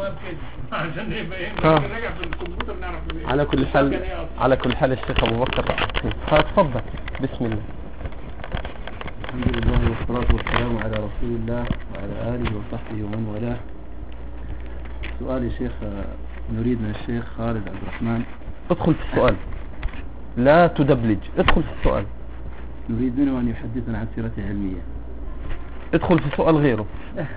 عشان نراجع في الكمبيوتر نعرف على كل حال الشيخ أبو بكر فتفضل. بسم الله. الحمد لله والصلاة والسلام على رسول الله وعلى آله وصحبه ومن والاه. سؤال يا شيخ، نريد من الشيخ خالد عبد الرحمن. ادخل في السؤال، لا تدبلج، ادخل في السؤال. نريد منه أن يحدثنا عن سيرته العلمية. ادخل في سؤال غيره.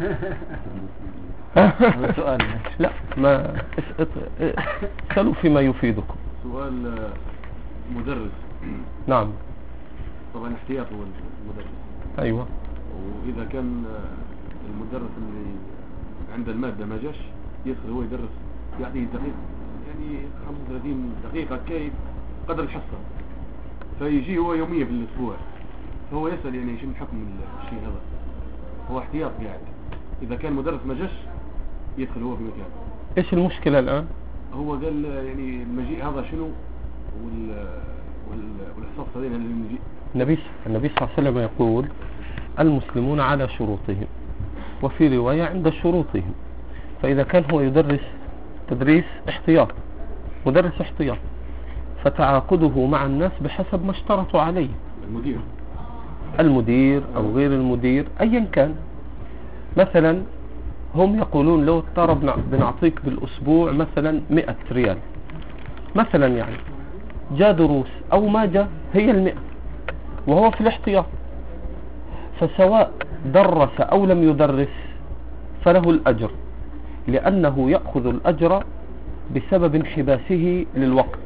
هذا سؤال. لا، ما اسألوا فيما يفيدكم. سؤال مدرس. نعم. طبعا احتياط هو المدرس. ايوه. واذا كان المدرس اللي عند المادة ما جاش، يدخل هو يدرس، يعطيه دقيقة، يعني 35 دقيقة كيف قدر الحصة، فيجي هو يوميا في الاسبوع، فهو يسأل يعني شو حكم الشيء هذا. هو احتياط قاعد، اذا كان مدرس ما جاش يدخل هو في مكان. ايش المشكلة الان؟ هو قال يعني المجيء هذا شنو والحصص هذين اللي المجيء. النبي صلى الله عليه وسلم يقول المسلمون على شروطهم، وفي رواية عند شروطهم. فإذا كان هو يدرس تدريس احتياط، مدرس احتياط، فتعاقده مع الناس بحسب ما اشترطوا عليه، المدير أو غير المدير أيا كان. مثلا هم يقولون لو اضطرب بنعطيك بالأسبوع مثلا 100 ريال مثلا، يعني جاء دروس أو ما جاء هي 100 وهو في الاحتياط، فسواء درس أو لم يدرس فله الأجر، لأنه يأخذ الأجر بسبب انحباسه للوقت،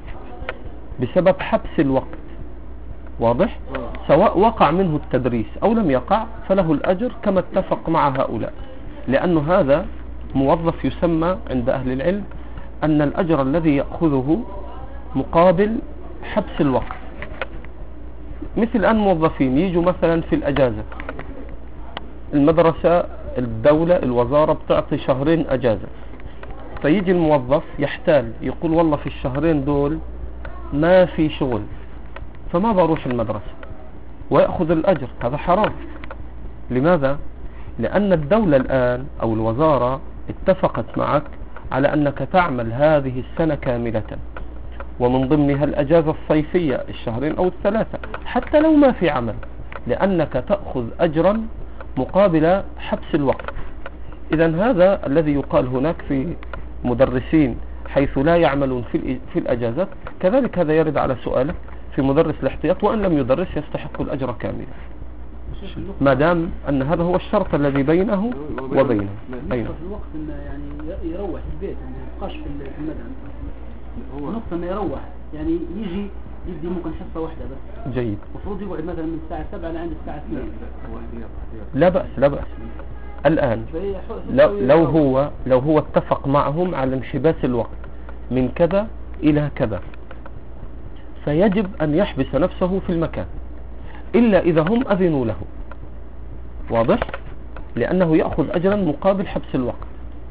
بسبب حبس الوقت. واضح؟ سواء وقع منه التدريس أو لم يقع فله الأجر كما اتفق مع هؤلاء، لأن هذا موظف يسمى عند أهل العلم أن الأجر الذي يأخذه مقابل حبس الوقت. مثل الآن موظفين يجوا مثلا في الأجازة، المدرسة، الدولة، الوزارة بتعطي 2 شهر أجازة، فيجي الموظف يحتال يقول والله في الشهرين دول ما في شغل فما بروح المدرسة، ويأخذ الأجر. هذا حرام. لماذا؟ لأن الدولة الآن أو الوزارة اتفقت معك على أنك تعمل هذه السنة كاملة، ومن ضمنها الأجازة الصيفية 2 شهر أو 3، حتى لو ما في عمل، لأنك تأخذ أجرا مقابل حبس الوقت. إذن هذا الذي يقال هناك في مدرسين حيث لا يعملون في الأجازات، كذلك هذا يرد على سؤالك في مدرس الاحتياط، وأن لم يدرس يستحق الأجر كاملا، ما دام أن هذا هو الشرط الذي بينه وبينه. أيوة. في الوقت إنه يعني يروح البيت، ما يبقاش في المدرسة، هو نص إنه يروح، يعني يدي ممكن حصة واحدة بس. جيد. المفروض يقعد مثلا من الساعة 7 لعند الساعة 2. لا بأس، لا بأس. الآن لو هو اتفق معهم على انحباس الوقت من كذا إلى كذا، فيجب أن يحبس نفسه في المكان إلا إذا هم أذنوا له. واضح؟ لأنه يأخذ أجرا مقابل حبس الوقت.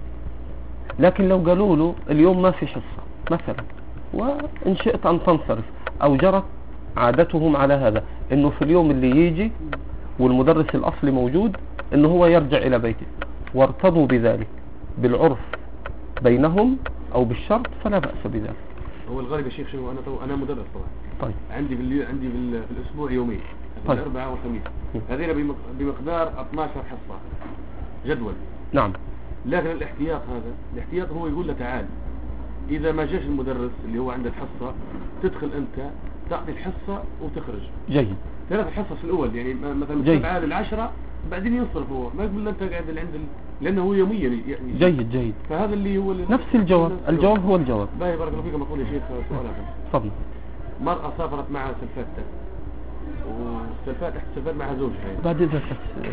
لكن لو قالوا له اليوم ما في حصة مثلا، وإن شئت أن تنصرف، أو جرت عادتهم على هذا إنه في اليوم اللي يجي والمدرس الأصلي موجود إنه هو يرجع إلى بيته، وارتضوا بذلك بالعرف بينهم أو بالشرط، فلا بأس بذلك. هو الغالب يا شيخ شنو، أنا مدرس طبعا. طيب. عندي في الأسبوع يومين، طيب. الأربعاء والخميس، هذين بمقدار 12 حصة جدول. نعم. لكن الاحتياط هو يقول له تعال، إذا ما جاش المدرس اللي هو عند الحصة تدخل أنت تعطي الحصة وتخرج. جيد. 3 حصص الأول، يعني مثلا من 7 ل 10، بعدين ينصرف هو، ما يقول أنت قاعد لأنه هو يوميا يعني. جيد. فهذا اللي هو نفس الجواب هو الجواب. باهي بارك الله فيكم. أقول يا شيخ سؤال آخر. تفضل. مرأة سافرت معها سلفاتها، والسلفات معها زوجها. بعد إذا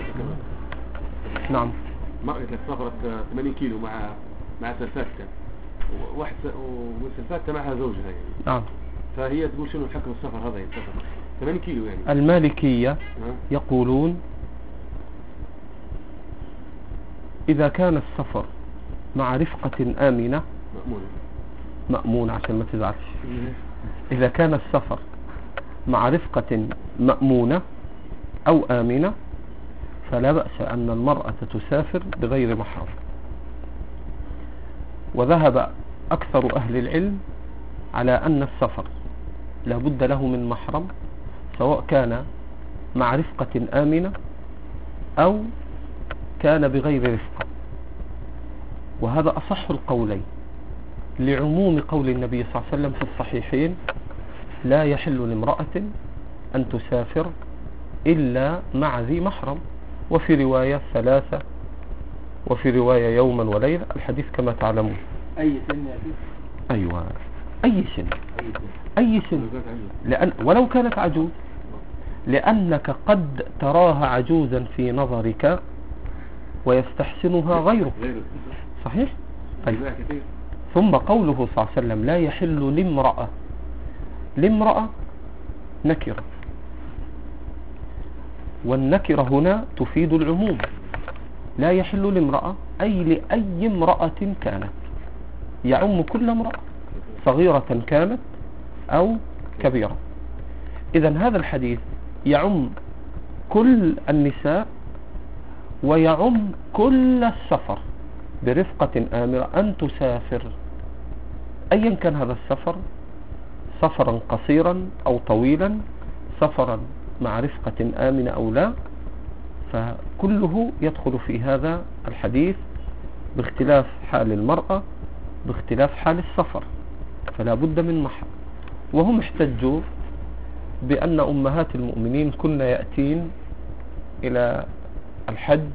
نعم. مرأة سافرت 80 كيلو مع سلفاتها، وسلفاتها معها زوجها يعني. نعم. فهي تقول شنو الحكم السفر هذا، يعني سفر 80 كيلو يعني. المالكية يقولون إذا كان السفر مع رفقة آمنة مأمونة عشان ما تزعلش، إذا كان السفر مع رفقة مأمونة أو آمنة فلا بأس أن المرأة تسافر بغير محرم. وذهب أكثر أهل العلم على أن السفر لا بد له من محرم، سواء كان مع رفقة آمنة أو كان بغير رفقة، وهذا أصح القولين لعموم قول النبي صلى الله عليه وسلم في الصحيحين: لا يحل لامرأة أن تسافر إلا مع ذي محرم، وفي رواية 3، وفي رواية يوما وليلة، الحديث كما تعلمون. أي سن يأتي؟ أيوة، أي سن، أي سن، لأن ولو كانت عجوز، لأنك قد تراها عجوزا في نظرك ويستحسنها غيرك، صحيح؟ طيب. ثم قوله صلى الله عليه وسلم: لا يحل لامرأة نكرة، والنكرة هنا تفيد العموم. لا يحل لامرأة أي لأي امرأة كانت، يعم كل امرأة صغيرة كانت أو كبيرة. إذن هذا الحديث يعم كل النساء ويعم كل السفر برفقة آمرة أن تسافر، أيا كان هذا السفر، سفرا قصيرا أو طويلا، سفرا مع رفقة آمنة أو لا، فكله يدخل في هذا الحديث باختلاف حال المرأة، باختلاف حال السفر، فلا بد من محرم. وهم احتجوا بأن أمهات المؤمنين كن يأتين إلى الحج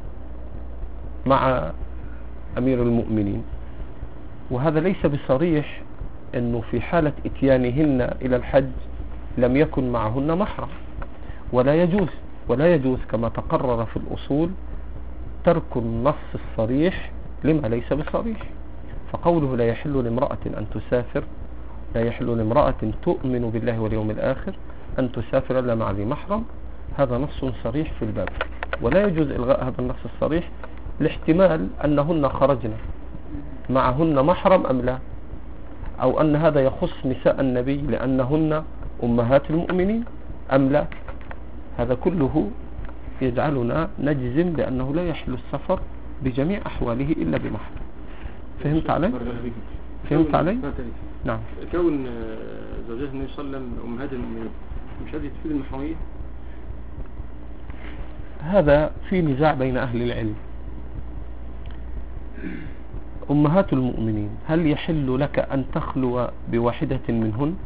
مع أمير المؤمنين، وهذا ليس بصريح أنه في حالة إتيانهن إلى الحج لم يكن معهن محرم، ولا يجوز كما تقرر في الأصول ترك النص الصريح لما ليس بصريح. فقوله: لا يحل لامرأة أن تسافر، لا يحل لامرأة تؤمن بالله واليوم الآخر أن تسافر إلا مع ذي محرم، هذا نص صريح في الباب، ولا يجوز إلغاء هذا النص الصريح لاحتمال أنهن خرجن معهن محرم أم لا، أو أن هذا يخص نساء النبي لأنهن أمهات المؤمنين أم لا. هذا كله يجعلنا نجزم بأنه لا يحل السفر بجميع أحواله إلا بمحرم. فهمت علي؟ فهمت علي؟ نعم. كون زوجات النبي صلى الله عليه وسلم أمهات المؤمنين مش هذه تفيد المحرمية؟ هذا في نزاع بين أهل العلم. أمهات المؤمنين هل يحل لك أن تخلو بواحدة منهن؟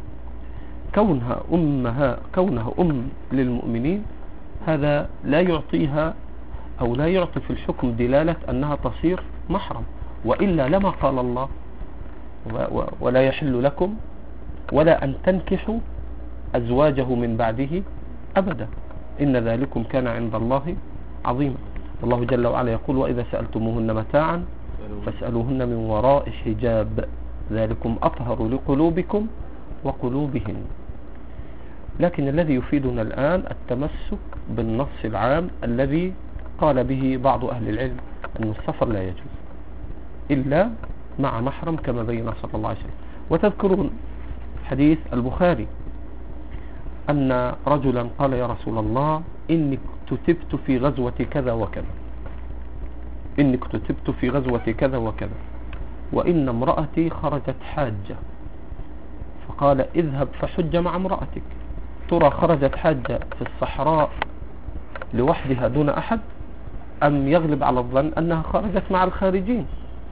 كونها أم للمؤمنين هذا لا يعطيها أو لا يعطي في الحكم دلالة أنها تصير محرم، وإلا لما قال الله: ولا يحل لكم ولا أن تنكحوا أزواجه من بعده أبدا إن ذلكم كان عند الله عظيما. والله جل وعلا يقول: وإذا سألتموهن متاعا فاسألوهن من وراء حجاب ذلكم أطهر لقلوبكم وقلوبهن. لكن الذي يفيدنا الآن التمسك بالنص العام الذي قال به بعض أهل العلم أن السفر لا يجوز إلا مع محرم كما بين صلى الله عليه وسلم. وتذكرون حديث البخاري أن رجلا قال: يا رسول الله إني كتبت في غزوة كذا وكذا، إني كتبت في غزوة كذا وكذا، وإن امرأتي خرجت حاجة. فقال: اذهب فحج مع امرأتك. ترى خرجت حاجة في الصحراء لوحدها دون أحد، أم يغلب على الظن أنها خرجت مع الخارجين؟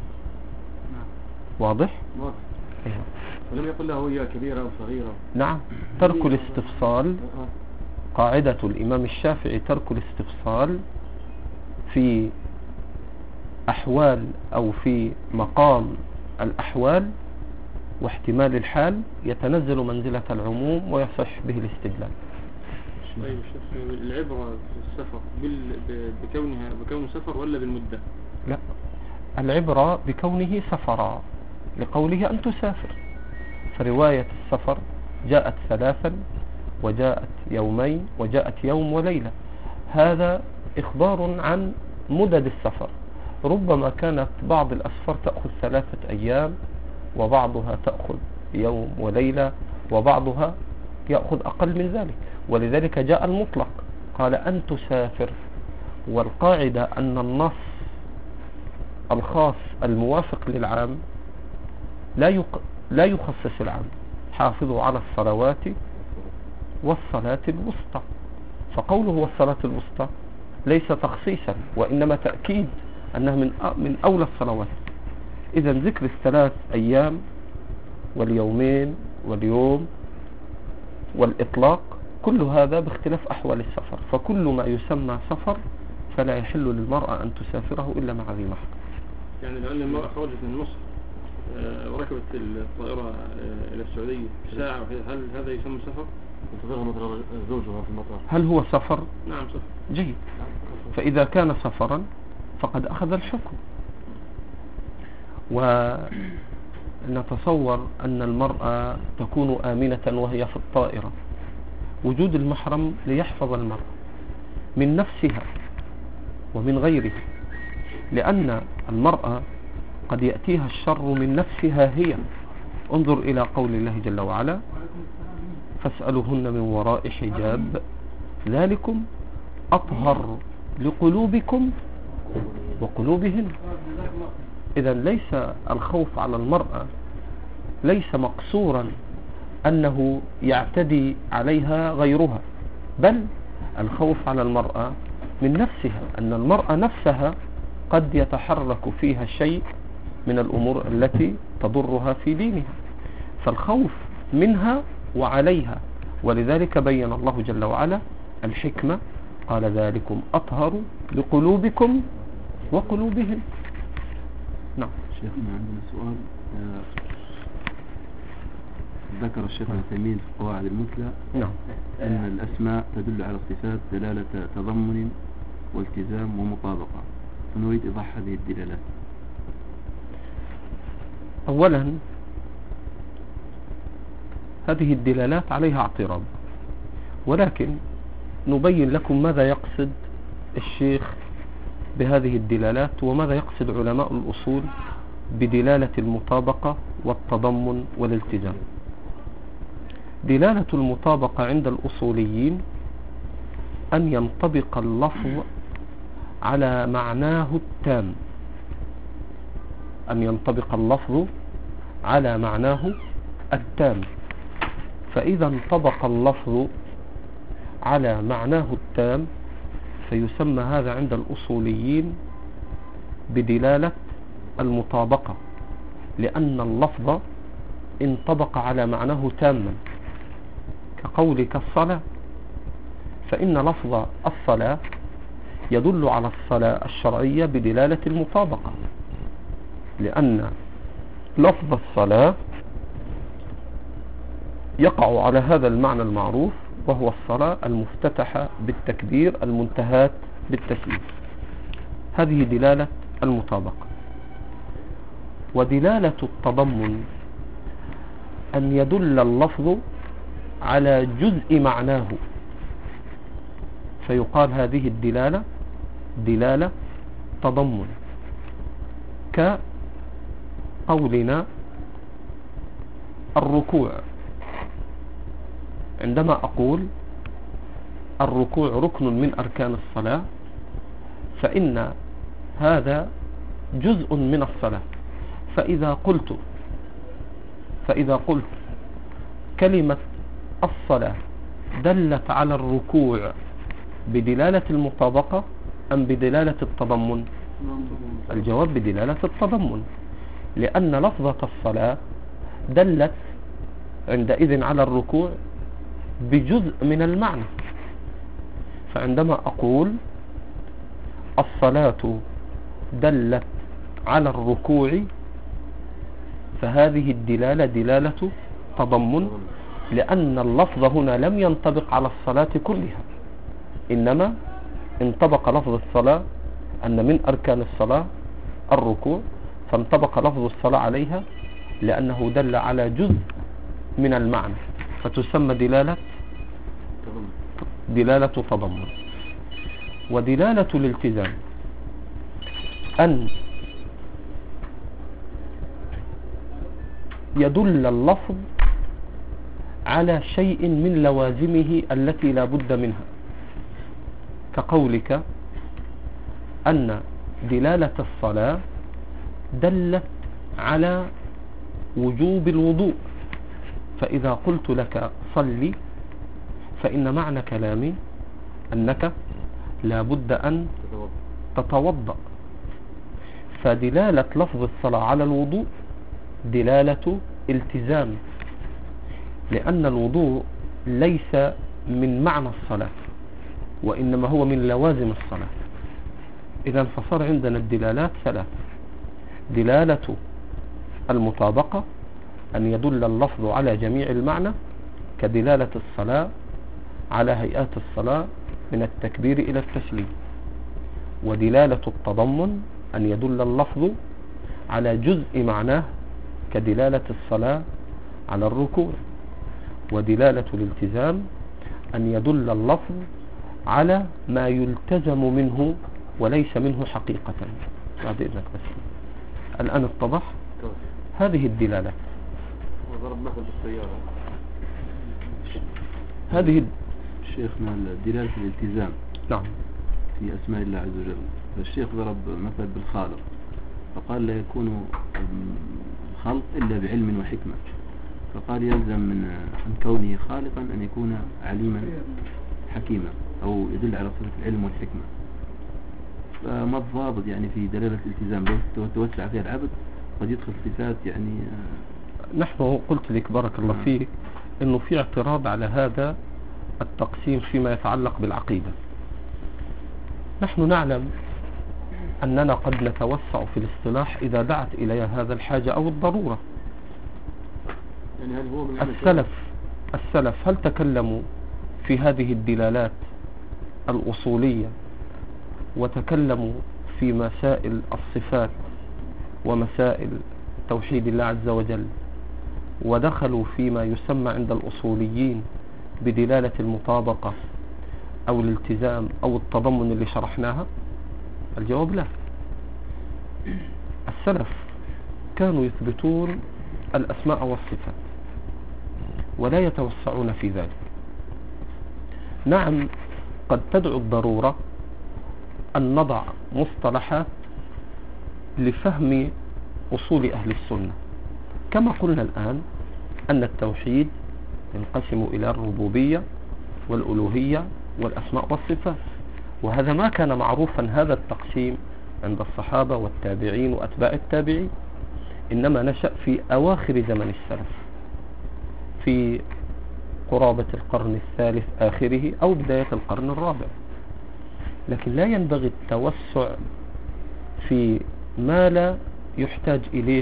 واضح؟ أيوة. ولم يقل له هي كبيرة أو صغيرة. نعم. ترك الاستفصال، قاعدة الإمام الشافعي ترك الاستفصال في أحوال أو في مقام الأحوال واحتمال الحال يتنزل منزلة العموم ويصح به الاستدلال. طيب الشيخ، العبرة في السفر بكون سفر ولا بالمدة؟ لا، العبرة بكونه سفرا لقوله أن تسافر، فرواية السفر جاءت 3 وجاءت يومين وجاءت يوم وليلة، هذا إخبار عن مدد السفر. ربما كانت بعض الأسفار تأخذ 3 أيام، وبعضها تأخذ يوم وليلة، وبعضها يأخذ أقل من ذلك، ولذلك جاء الخاص الموافق للعام لا يخصص العام. حافظوا على الصلوات والصلاة الوسطى، فقوله والصلاة الوسطى ليس تخصيصا وإنما تأكيد أنها من أولى الصلوات. إذا ذكر الثلاث أيام واليومين واليوم والإطلاق كل هذا باختلاف أحوال السفر، فكل ما يسمى سفر فلا يحل للمرأة أن تسافره إلا مع ذي محرم. يعني لو أن المرأة خرجت من مصر وركبت الطائرة إلى السعودية ساعة، هل هذا يسمى سفر؟ انتظرها مطار زوجها في المطار. هل هو سفر؟ نعم سفر. جيد. فإذا كان سفرا فقد أخذ الحكم. ونتصور أن المرأة تكون آمنة وهي في الطائرة. وجود المحرم ليحفظ المرأة من نفسها ومن غيرها، لأن المرأة قد يأتيها الشر من نفسها هي. انظر إلى قول الله جل وعلا: فاسألوهن من وراء حجاب ذلكم أطهر لقلوبكم وقلوبهن. إذا ليس الخوف على المرأة ليس مقصورا أنه يعتدي عليها غيرها، بل الخوف على المرأة من نفسها، أن المرأة نفسها قد يتحرك فيها شيء من الأمور التي تضرها في دينها، فالخوف منها وعليها. ولذلك بين الله جل وعلا الحكمة، قال: ذلكم أطهر لقلوبكم وقلوبهم. نعم. شيخنا عندنا سؤال. ذكر الشيخ العثيمين في القواعد المثلى نعم أن الأسماء تدل على الصفات دلالة تضمن والتزام ومطابقة، فنريد إيضاح هذه الدلالات. أولا هذه الدلالات عليها اعتراض، ولكن نبين لكم ماذا يقصد الشيخ بهذه الدلالات وماذا يقصد علماء الأصول بدلالة المطابقة والتضمن والالتزام. دلالة المطابقة عند الأصوليين أن ينطبق اللفظ على معناه التام، أن ينطبق اللفظ على معناه التام. فإذا انطبق اللفظ على معناه التام فيسمى هذا عند الأصوليين بدلالة المطابقة، لأن اللفظ انطبق على معناه تاما، كقولك الصلاة، فإن لفظ الصلاة يدل على الصلاة الشرعية بدلالة المطابقة، لأن لفظ الصلاة يقع على هذا المعنى المعروف، وهو الصلاة المفتتحة بالتكبير المنتهاة بالتسليم. هذه دلالة المطابقة. ودلالة التضمن أن يدل اللفظ على جزء معناه، فيقال هذه الدلالة دلالة تضمن، كقولنا الركوع. عندما أقول الركوع ركن من أركان الصلاة فإن هذا جزء من الصلاة. فإذا قلت كلمة الصلاة دلت على الركوع بدلالة المطابقة أم بدلالة التضمن؟ الجواب بدلالة التضمن، لأن لفظة الصلاة دلت عندئذ على الركوع بجزء من المعنى. فعندما أقول الصلاة دلت على الركوع فهذه الدلالة دلالة تضمن، لأن اللفظ هنا لم ينطبق على الصلاة كلها، إنما انطبق لفظ الصلاة أن من أركان الصلاة الركوع، فانطبق لفظ الصلاة عليها لأنه دل على جزء من المعنى، فتسمى دلالة تضمن. ودلالة الالتزام أن يدل اللفظ على شيء من لوازمه التي لا بد منها، كقولك أن دلالة الصلاة دلت على وجوب الوضوء. فإذا قلت لك صلي فإن معنى كلامي أنك لا بد أن تتوضأ. فدلالة لفظ الصلاة على الوضوء دلالة التزام، لأن الوضوء ليس من معنى الصلاة وإنما هو من لوازم الصلاة. إذا فصار عندنا الدلالات ثلاث: دلالة المطابقة أن يدل اللفظ على جميع المعنى كدلالة الصلاة على هيئات الصلاة من التكبير إلى التسليم، ودلالة التضمن أن يدل اللفظ على جزء معناه كدلالة الصلاة على الركوع، ودلالة الالتزام أن يدل اللفظ على ما يلتزم منه وليس منه حقيقة. بعد إذنك بس الآن اتضح هذه الدلالات. وضرب مثل بالسيارة. هذه شيخنا دلالة الالتزام نعم في أسماء الله عز وجل. فالشيخ ضرب مثل بالخالق فقال لا يكون الخلق إلا بعلم وحكمة، فقال يلزم من كونه خالقا أن يكون عليما حكيما، أو يدل على صفة العلم والحكمة. فما الضابط يعني في دلالة الالتزام لو توسع فيها العبد قد يدخل صفات يعني نحن قلت لك بارك الله فيك انه في اعتراض على هذا التقسيم فيما يتعلق بالعقيدة. نحن نعلم اننا قد نتوسع في الاصطلاح اذا دعت الى هذا الحاجة او الضرورة. يعني هل هو من السلف هل تكلموا في هذه الدلالات الأصولية وتكلموا في مسائل الصفات ومسائل توحيد الله عز وجل ودخلوا فيما يسمى عند الأصوليين بدلالة المطابقة أو الالتزام أو التضمن اللي شرحناها؟ الجواب لا. السلف كانوا يثبتون الأسماء والصفات ولا يتوسعون في ذلك. نعم قد تدعو الضرورة أن نضع مصطلحات لفهم أصول أهل السنة، كما قلنا الآن أن التوحيد ينقسم إلى الربوبية والألوهية والأسماء والصفات، وهذا ما كان معروفا هذا التقسيم عند الصحابة والتابعين وأتباع التابعين، إنما نشأ في أواخر زمن السلف في قرابة القرن الثالث آخره أو بداية القرن الرابع. لكن لا ينبغي التوسع في ما لا يحتاج إليه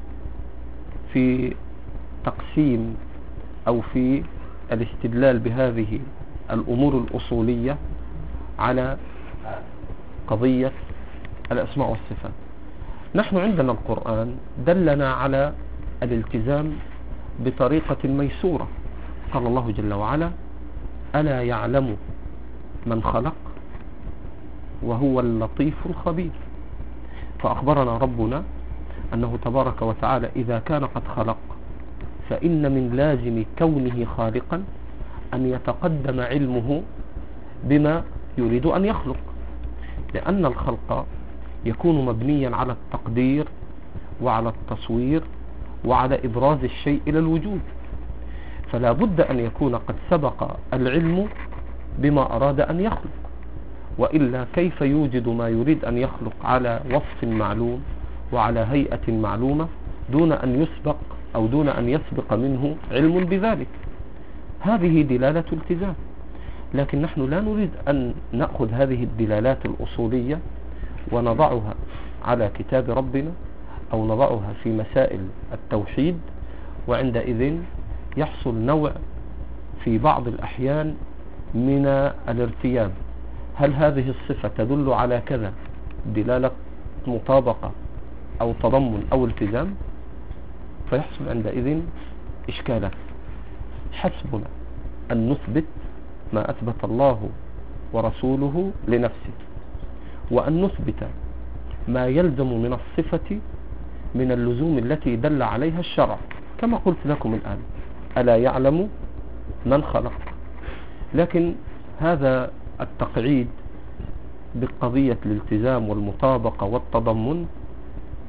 في تقسيم أو في الاستدلال بهذه الأمور الأصولية على قضية الأسماء والصفات. نحن عندنا القرآن دلنا على الالتزام بطريقة ميسورة. قال الله جل وعلا: ألا يعلم من خلق وهو اللطيف الخبير. فأخبرنا ربنا أنه تبارك وتعالى إذا كان قد خلق فإن من لازم كونه خالقا أن يتقدم علمه بما يريد أن يخلق، لأن الخلق يكون مبنيا على التقدير وعلى التصوير وعلى إبراز الشيء إلى الوجود، فلا بد أن يكون قد سبق العلم بما أراد أن يخلق، وإلا كيف يوجد ما يريد أن يخلق على وصف معلوم وعلى هيئة معلومة دون أن يسبق أو دون أن يسبق منه علم بذلك؟ هذه دلالة التزام. لكن نحن لا نريد أن نأخذ هذه الدلالات الأصولية ونضعها على كتاب ربنا أو نضعها في مسائل التوحيد، وعندئذ يحصل نوع في بعض الأحيان من الارتياب: هل هذه الصفة تدل على كذا دلالة مطابقة أو تضمن أو التزام؟ فيحصل عندئذ إشكالات. حسبنا أن نثبت ما أثبت الله ورسوله لنفسه، وأن نثبت ما يلزم من الصفة من اللزوم التي دل عليها الشرع، كما قلت لكم الآن: ألا يعلم من خلق. لكن هذا التقعيد بقضية الالتزام والمطابقة والتضمن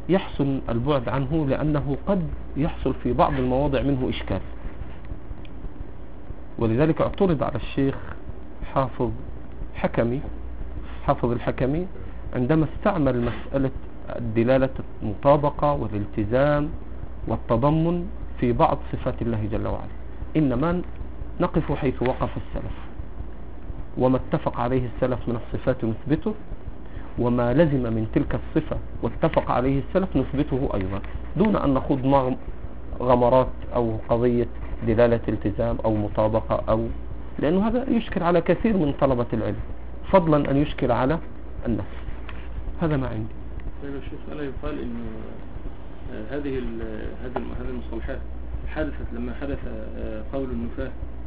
يحسن البعد عنه، لأنه قد يحصل في بعض المواضع منه إشكال. ولذلك اعترض على الشيخ حافظ الحكمي عندما استعمل مسألة دلالة المطابقة والالتزام والتضمن في بعض صفات الله جل وعلا. إنما نقف حيث وقف السلف، وما اتفق عليه السلف من الصفات نثبته، وما لزم من تلك الصفة واتفق عليه السلف نثبته أيضا، دون أن نخوض غمرات أو قضية دلالة التزام أو مطابقة، لأنه هذا يشكل على كثير من طلبة العلم، فضلا أن يشكل على النفس. هذا ما عندي. طيب الشيخ، ألا يقال إن هذه المصطلحات حدثت لما حدث قول النفاة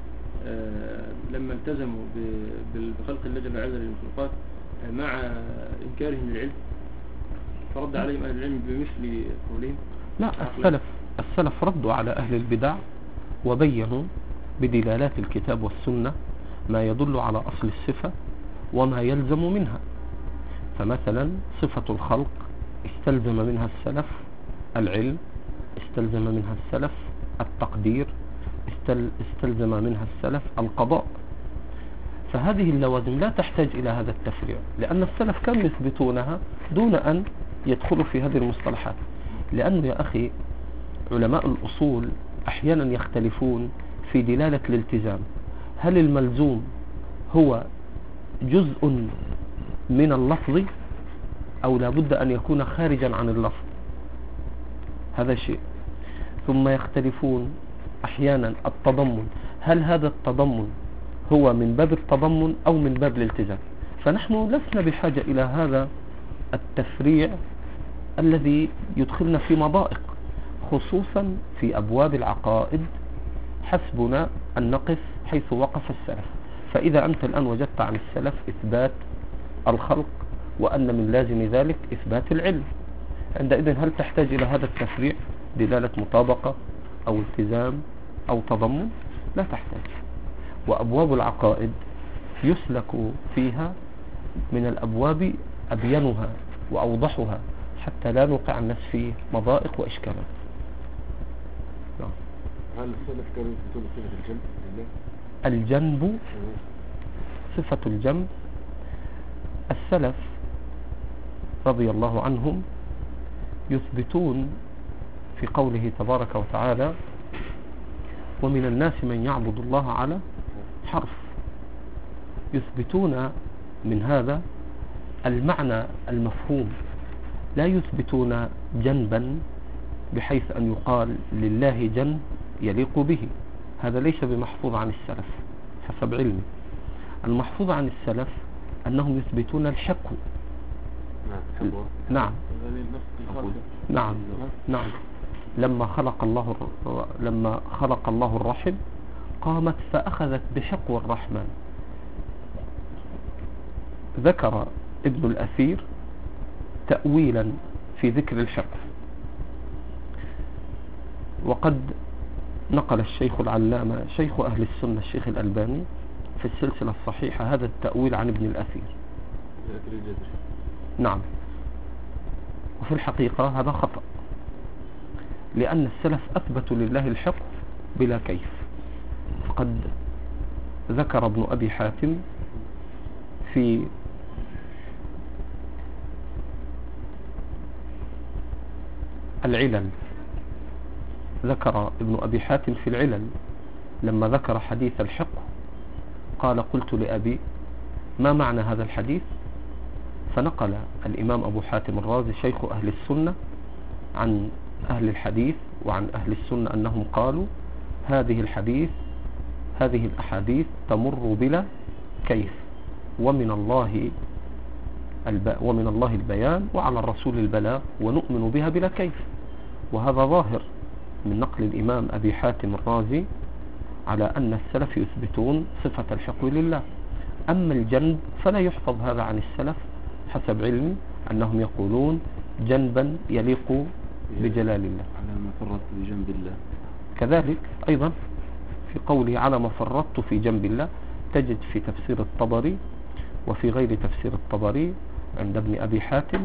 لما التزموا بخلق الله جل وعلا للمخلوقات مع إنكارهم للعلم، فرد عليهم أهل العلم بمثل قولهم؟ لا، السلف ردوا على أهل البدع وبينوا بدلالات الكتاب والسنة ما يدل على أصل الصفة وما يلزم منها. فمثلا صفة الخلق استلزم منها السلف العلم، استلزم منها السلف التقدير، استلزم منها السلف القضاء. فهذه اللوازم لا تحتاج إلى هذا التفريع، لأن السلف كانوا يثبتونها دون أن يدخلوا في هذه المصطلحات. لأنه يا أخي علماء الأصول أحيانا يختلفون في دلالة الالتزام، هل الملزوم هو جزء من اللفظ أو لابد أن يكون خارجا عن اللفظ؟ هذا شيء. ثم يختلفون أحيانا التضمن، هل هذا التضمن هو من باب التضمن أو من باب الالتزام؟ فنحن لسنا بحاجة إلى هذا التفريع الذي يدخلنا في مضائق، خصوصا في أبواب العقائد. حسبنا أن نقف حيث وقف السلف. فإذا أنت الآن وجدت عن السلف إثبات الخلق وأن من لازم ذلك إثبات العلم، عندئذ هل تحتاج إلى هذا التفريع دلالة مطابقة أو التزام أو تضمن؟ لا تحتاج. وأبواب العقائد يسلك فيها من الأبواب أبينها وأوضحها حتى لا نوقع الناس في مضائق وإشكالات. هل السلف كانوا يثبتون صفة الجنب لله؟ الجنب، صفة الجنب، السلف رضي الله عنهم يثبتون في قوله تبارك وتعالى: ومن الناس من يعبد الله على حرف. يثبتون من هذا المعنى المفهوم، لا يثبتون جنبا بحيث أن يقال لله جنب يليق به. هذا ليس بمحفوظ عن السلف حسب علمي. المحفوظ عن السلف أنهم يثبتون الحكو. نعم نعم نعم. لما خلق الله الرحم قامت فأخذت بحكو الرحمن. ذكر ابن الأثير تأويلا في ذكر الحكو، وقد نقل الشيخ العلامة شيخ أهل السنة الشيخ الألباني في السلسلة الصحيحة هذا التأويل عن ابن الأثير. نعم. وفي الحقيقة هذا خطأ، لأن السلف أثبتوا لله الحق بلا كيف. فقد ذكر ابن أبي حاتم في العلل، ذكر ابن أبي حاتم في العلل لما ذكر حديث الحق قال: قلت لأبي ما معنى هذا الحديث؟ فنقل الإمام أبو حاتم الرازي شيخ أهل السنة عن أهل الحديث وعن أهل السنة أنهم قالوا: هذه الأحاديث تمر بلا كيف، ومن الله البيان وعلى الرسول البلاغ ونؤمن بها بلا كيف. وهذا ظاهر من نقل الإمام أبي حاتم الرازي على أن السلف يثبتون صفة الحق لله. أما الجنب فلا يحفظ هذا عن السلف حسب علمي، أنهم يقولون جنبا يليق بجلال الله، على ما فرطت في جنب الله. كذلك أيضا في قوله على ما فرطت في جنب الله تجد في تفسير الطبري وفي غير تفسير الطبري عند ابن أبي حاتم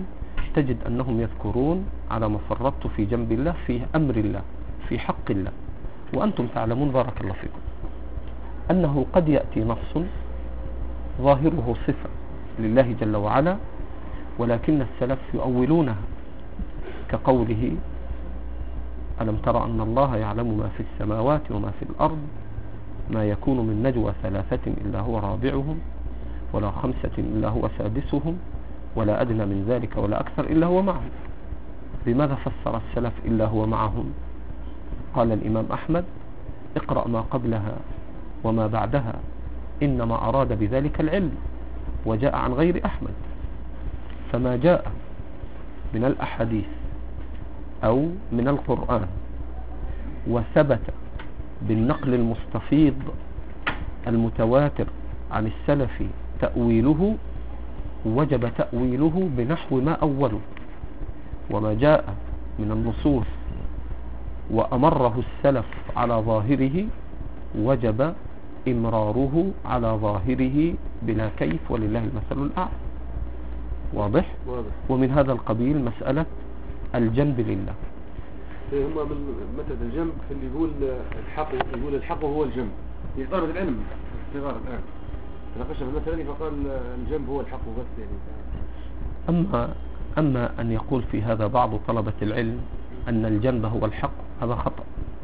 تجد أنهم يذكرون على ما فرطت في جنب الله في أمر الله في حق الله. وأنتم تعلمون بارك الله فيكم أنه قد يأتي نص ظاهره صفة لله جل وعلا، ولكن السلف يؤولونها كقوله ألم تر أن الله يعلم ما في السماوات وما في الأرض ما يكون من نجوى ثلاثة إلا هو رابعهم ولا خمسة إلا هو سادسهم ولا أدنى من ذلك ولا أكثر إلا هو معهم. بماذا فسر السلف إلا هو معهم؟ قال الإمام أحمد اقرأ ما قبلها وما بعدها إنما أراد بذلك العلم، وجاء عن غير أحمد. فما جاء من الأحاديث أو من القرآن وثبت بالنقل المستفيض المتواتر عن السلف تأويله وجب تأويله بنحو ما أوله، وما جاء من النصوص وأمره السلف على ظاهره وجب إمراره على ظاهره بلا كيف ولله المثل الأعلى. واضح؟ ومن هذا القبيل مسألة الجنب لله. هم من مثل الجنب اللي يقول الحق هو الجنب في طلبة العلم صغار الآن تناقش في المسألة دي فقال الجنب هو الحق بس يعني. أما أن يقول في هذا بعض طلبة العلم أن الجنب هو الحق هذا خطأ،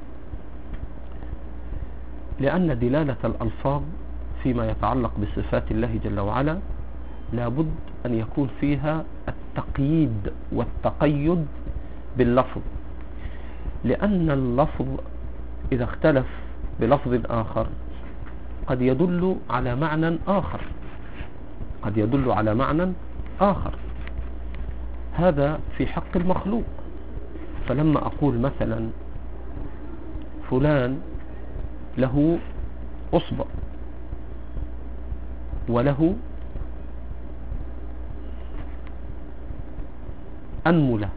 لأن دلالة الألفاظ فيما يتعلق بصفات الله جل وعلا لابد أن يكون فيها التقييد والتقيد باللفظ، لأن اللفظ إذا اختلف بلفظ آخر قد يدل على معنى آخر، هذا في حق المخلوق. فلما أقول مثلا فلان له أصبع وله أنملة،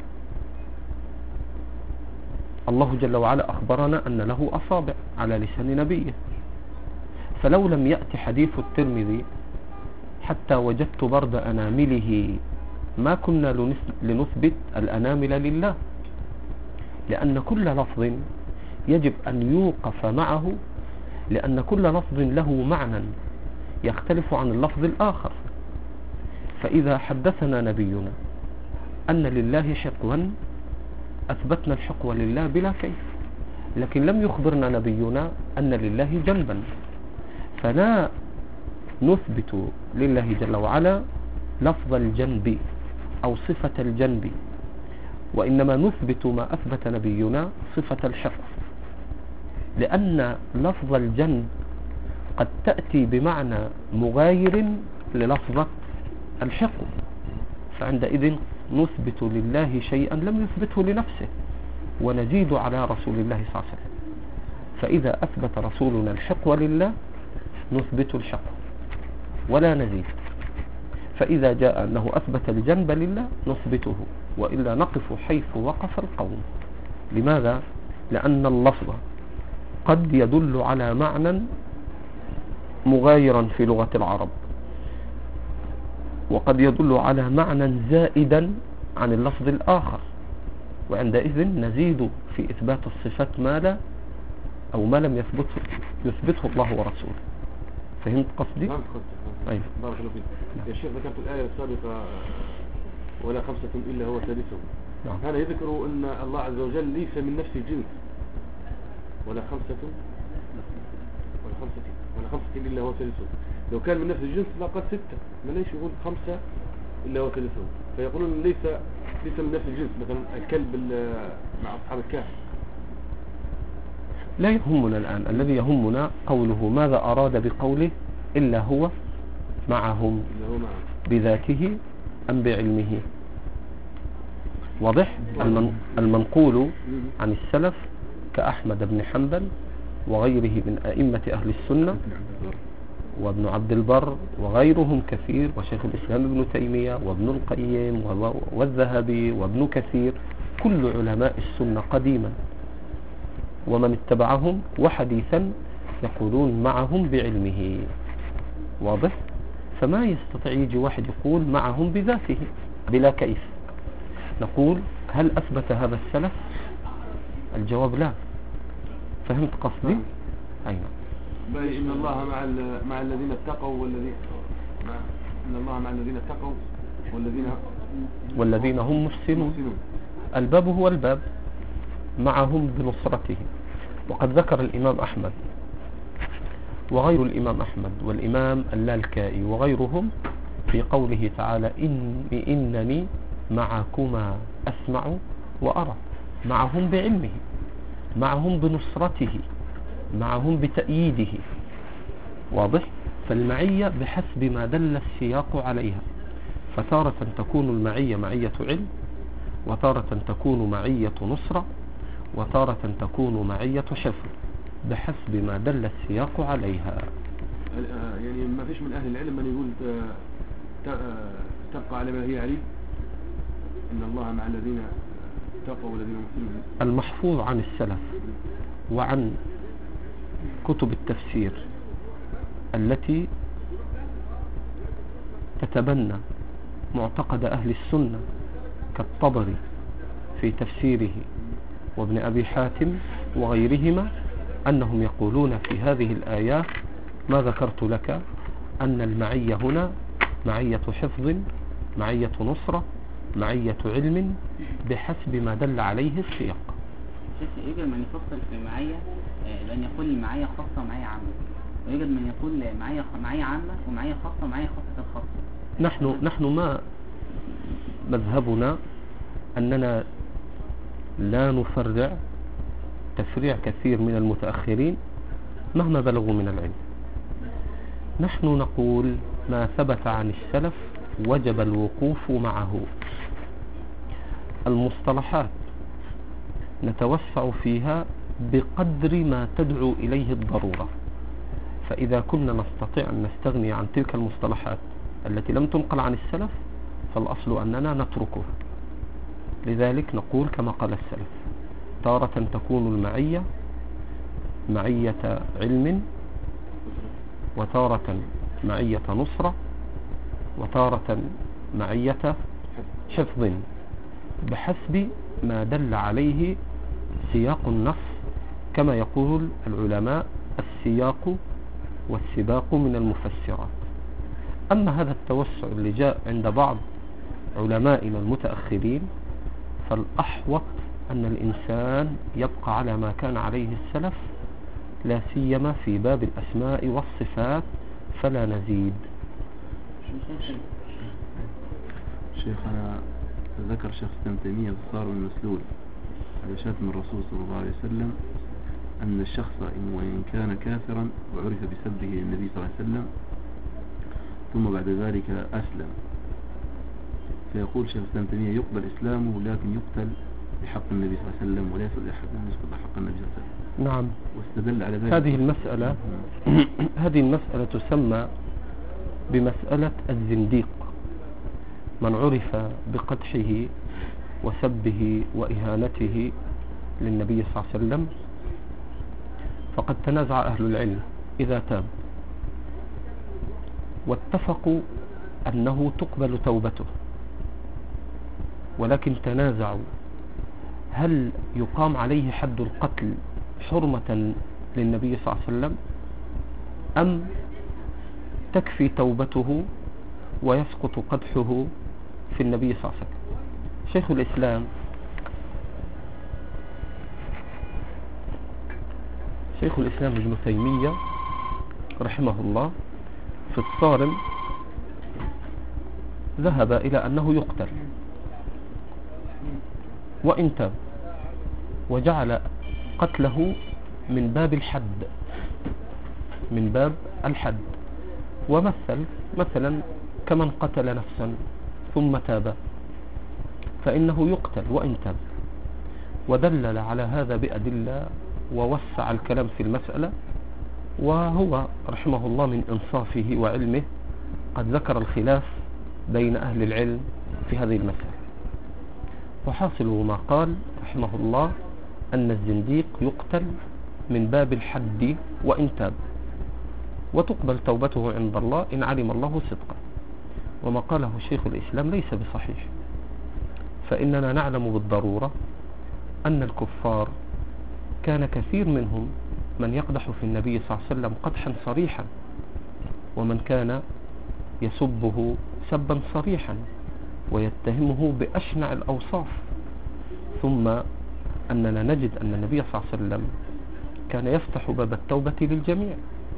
الله جل وعلا أخبرنا أن له أصابع على لسان نبيه، فلو لم يأتي حديث الترمذي حتى وجدت برد أنامله ما كنا لنثبت الأنامل لله، لأن كل لفظ يجب أن يوقف معه، لأن كل لفظ له معنى يختلف عن اللفظ الآخر. فإذا حدثنا نبينا أن لله حقوا أثبتنا الحقوة لله بلا كيف، لكن لم يخبرنا نبينا أن لله جنبا، فلا نثبت لله جل وعلا لفظ الجنب أو صفة الجنب، وإنما نثبت ما أثبت نبينا صفة الحق، لأن لفظ الجنب قد تأتي بمعنى مغاير للفظة الحق، فعندئذ نثبت لله شيئا لم يثبته لنفسه ونزيد على رسول الله صلى الله عليه وسلم. فإذا أثبت رسولنا الحق لله نثبت الحق ولا نزيد، فإذا جاء أنه أثبت الجنب لله نثبته، وإلا نقف حيث وقف القوم. لماذا؟ لأن اللفظ قد يدل على معنى مغايرا في لغة العرب، وقد يدل على معنى زائدا عن اللفظ الآخر، وعندئذ نزيد في إثبات الصفات ما لم يثبته الله ورسوله. فهمت قصدي؟ نعم قصدي. أيوة. بارك الله فيك. يا شيخ ذكرت الآية السابقة ولا خمسة إلا هو ثالثهم. نعم. هذا يذكر أن الله عز وجل ليس من نفس الجنس ولا خمسة إلا هو ثالثهم. لو كان من نفس الجنس لقد ستة، ما ليش يقول خمسة إلا هو ثالثهم؟ فيقولون ليس من نفس الجنس، مثلا الكلب مع أصحاب الكهف. لا يهمنا الآن، الذي يهمنا قوله ماذا أراد بقوله إلا هو معهم بذاته أم بعلمه. واضح؟ المنقول عن السلف كأحمد بن حنبل وغيره من أئمة أهل السنة وابن عبد البر وغيرهم كثير، وشيخ الإسلام ابن تيمية وابن القيم والذهبي وابن كثير، كل علماء السنة قديما ومن اتبعهم وحديثا يقولون معهم بعلمه. واضح؟ فما يستطيع يجي واحد يقول معهم بذاته بلا كيف، نقول هل أثبت هذا السلف؟ الجواب لا. فهمت قصدي؟ أي نعم. بل إن الله مع الذين اتقوا إن الله مع الذين اتقوا والذين هم محسنون. الباب هو الباب، معهم بنصرته. وقد ذكر الإمام أحمد وغير الإمام أحمد والإمام اللالكائي وغيرهم في قوله تعالى إنني معكما أسمع وأرى، معهم بعلمه، معهم بنصرته، معهم بتأييده. واضح؟ فالمعية بحسب ما دل السياق عليها، فتارة تكون المعية معية علم، وتارة تكون معية نصرة، وتارة تكون معية حفظ بحسب ما دل السياق عليها. يعني ما فيش من أهل العلم من يقول تبقى على ما هي عليه، إن الله مع الذين اتقوا والذين هم محسنون. المحفوظ عن السلف وعن كتب التفسير التي تتبنى معتقد أهل السنة كالطبري في تفسيره وابن أبي حاتم وغيرهما أنهم يقولون في هذه الآيات ما ذكرت لك، أن المعية هنا معية حفظ، معية نصرة، معية علم بحسب ما دل عليه السياق. شيخ، يوجد من يفصل في المعية بأن يقول المعية خاصة ومعية عامة، ويوجد من يقول معية عامة ومعية خاصة ومعية خاصة الخاصة. نحن ما مذهبنا أننا لا نفرع تفريع كثير من المتأخرين مهما بلغوا من العلم. نحن نقول ما ثبت عن السلف وجب الوقوف معه. المصطلحات نتوسع فيها بقدر ما تدعو إليه الضرورة، فإذا كنا نستطيع أن نستغني عن تلك المصطلحات التي لم تنقل عن السلف فالأصل أننا نتركها. لذلك نقول كما قال السلف: تارة تكون المعية معية علم، وتارة معية نصرة، وتارة معية حفظ بحسب ما دل عليه سياق النص، كما يقول العلماء: السياق والسباق من المفسرات. أما هذا التوسع اللي جاء عند بعض علمائنا المتأخرين فالأحوط أن الإنسان يبقى على ما كان عليه السلف، لا سيما في باب الأسماء والصفات، فلا نزيد. شيخنا ذكر شيخ ابن تيمية بالصار المسلول على شتم الرسول صلى الله عليه وسلم أن الشخص وإن كان كافرا وعرف بسبه النبي صلى الله عليه وسلم ثم بعد ذلك أسلم، فيقول شيخ ابن تيمية: يقبل إسلامه لكن يقتل بحق النبي صلى الله عليه وسلم ولا يسأل أحد أن يسقط حق النبي صلى الله عليه وسلم. نعم. واستدل على ذلك هذه المسألة تسمى بمسألة الزنديق. من عرف بقدحه وسبه وإهانته للنبي صلى الله عليه وسلم فقد تنازع أهل العلم إذا تاب، واتفقوا أنه تقبل توبته، ولكن تنازعوا هل يقام عليه حد القتل حرمة للنبي صلى الله عليه وسلم أم تكفي توبته ويسقط قدحه في النبي صلى الله عليه وسلم. شيخ الإسلام ابن تيمية رحمه الله في الصارم ذهب إلى أنه يقتل وإن تاب، وجعل قتله من باب الحد، ومثل مثلا كمن قتل نفسا ثم تاب فإنه يقتل وإن تاب، ودلل على هذا بأدلة ووسع الكلام في المسألة. وهو رحمه الله من إنصافه وعلمه قد ذكر الخلاف بين أهل العلم في هذه المسألة، وحاصل ما قال رحمه الله أن الزنديق يقتل من باب الحد وإن تاب، وتقبل توبته عند الله إن علم الله صدقه. وما قاله شيخ الإسلام ليس بصحيح، فإننا نعلم بالضرورة أن الكفار كان كثير منهم من يقدح في النبي صلى الله عليه وسلم قدحا صريحا، ومن كان يسبه سبا صريحا ويتهمه بأشنع الأوصاف. ثم أننا نجد أن النبي صلى الله عليه وسلم كان يفتح باب التوبة للجميع،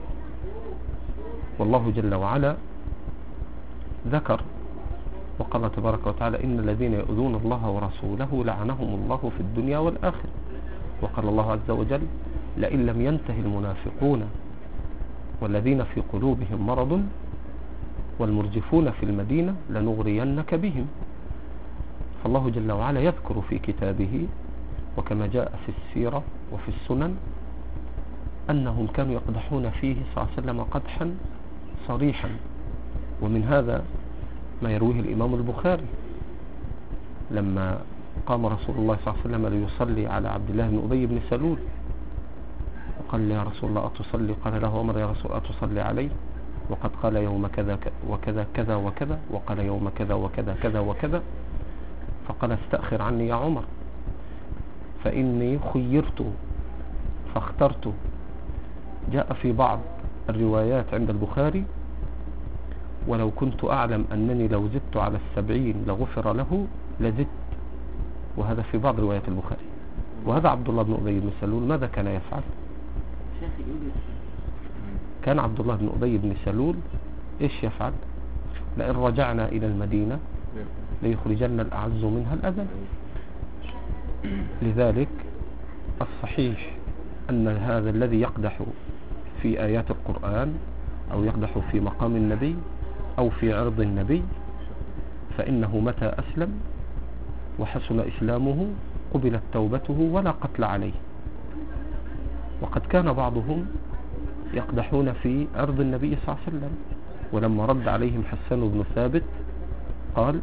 والله جل وعلا ذكر وقال تبارك وتعالى: إن الذين يؤذون الله ورسوله لعنهم الله في الدنيا والآخرة. وقال الله عز وجل: لئن لم ينته المنافقون والذين في قلوبهم مرض والمرجفون في المدينة لنغرينك بهم. فالله جل وعلا يذكر في كتابه وكما جاء في السيرة وفي السنن أنهم كانوا يقدحون فيه صلى الله عليه وسلم قدحا صريحا. ومن هذا ما يرويه الإمام البخاري لما قام رسول الله صلى الله عليه وسلم ليصلي على عبد الله بن أبي بن سلول، وقال: يا رسول الله أتصلي؟ قال له عمر: يا رسول أتصلي عليه؟ وقد قال يوم كذا وكذا كذا وكذا، وقال يوم كذا وكذا كذا وكذا. فقال: استأخر عني يا عمر، فإني خيرت فاخترت. جاء في بعض الروايات عند البخاري: ولو كنت أعلم أنني لو زدت على 70 لغفر له لزدت. وهذا في بعض روايات البخاري. وهذا عبد الله بن أبي بن سلول ماذا كان يفعل؟ كان عبد الله بن أبي بن سلول إيش يفعل؟ لئن رجعنا إلى المدينة ليخرجن الأعز منها الأذل. لذلك الصحيح أن هذا الذي يقدح في آيات القرآن أو يقدح في مقام النبي أو في عرض النبي فإنه متى أسلم وحسن إسلامه قبلت توبته ولا قتل عليه. وقد كان بعضهم يقدحون في عرض النبي صلى الله عليه وسلم، ولما رد عليهم حسان بن ثابت قال